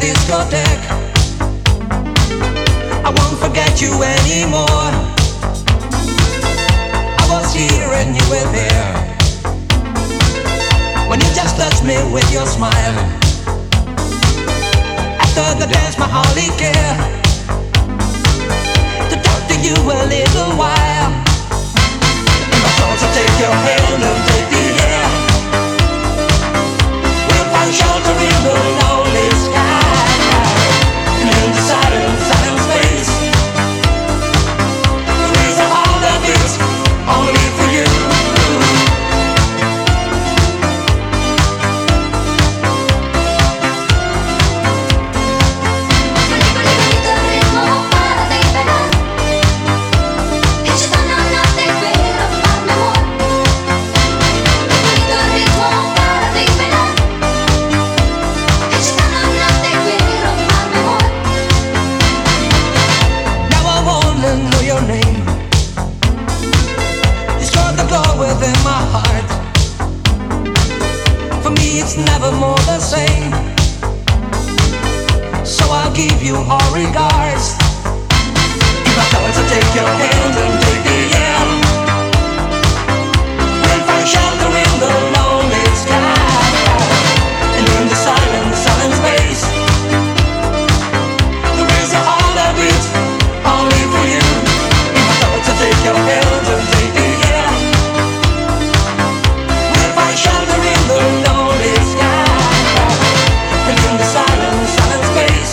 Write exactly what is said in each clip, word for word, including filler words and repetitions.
discotheque. I won't forget you anymore. I was here and you were there. When you just touched me with your smile. After the dance, my holy care to talk to you a little while. In my thoughts, I'll take your hand and take the air. We'll find shelter in the lonely sky. And in the silent, silent space, there is a heart that beats only for you. Within my heart, for me it's never more the same. So I'll give you all regards. If I tell her to take your hand and take the air, we'll find shelter in the lonely sky. And in the silent, silent space, there is a heart that beats only for you. If I tell her to take your hand and take the air, shelter in the lonely sky. And in the silent, silent space,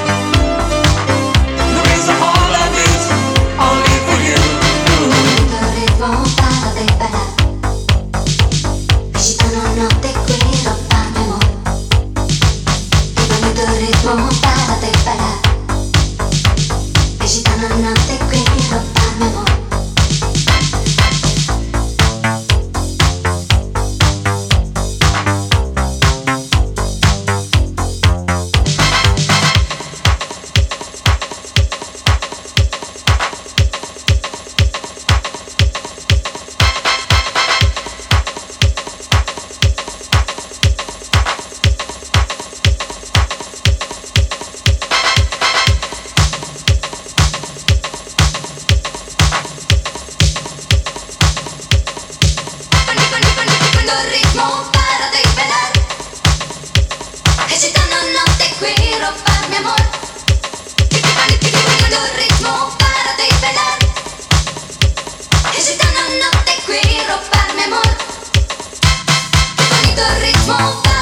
there is a heart that beats only for you. Il ritmo para de bailar, agitando notte qui rompame amor. Il bonito ritmo para de bailar, agitando notte qui rompame amor. Ritmo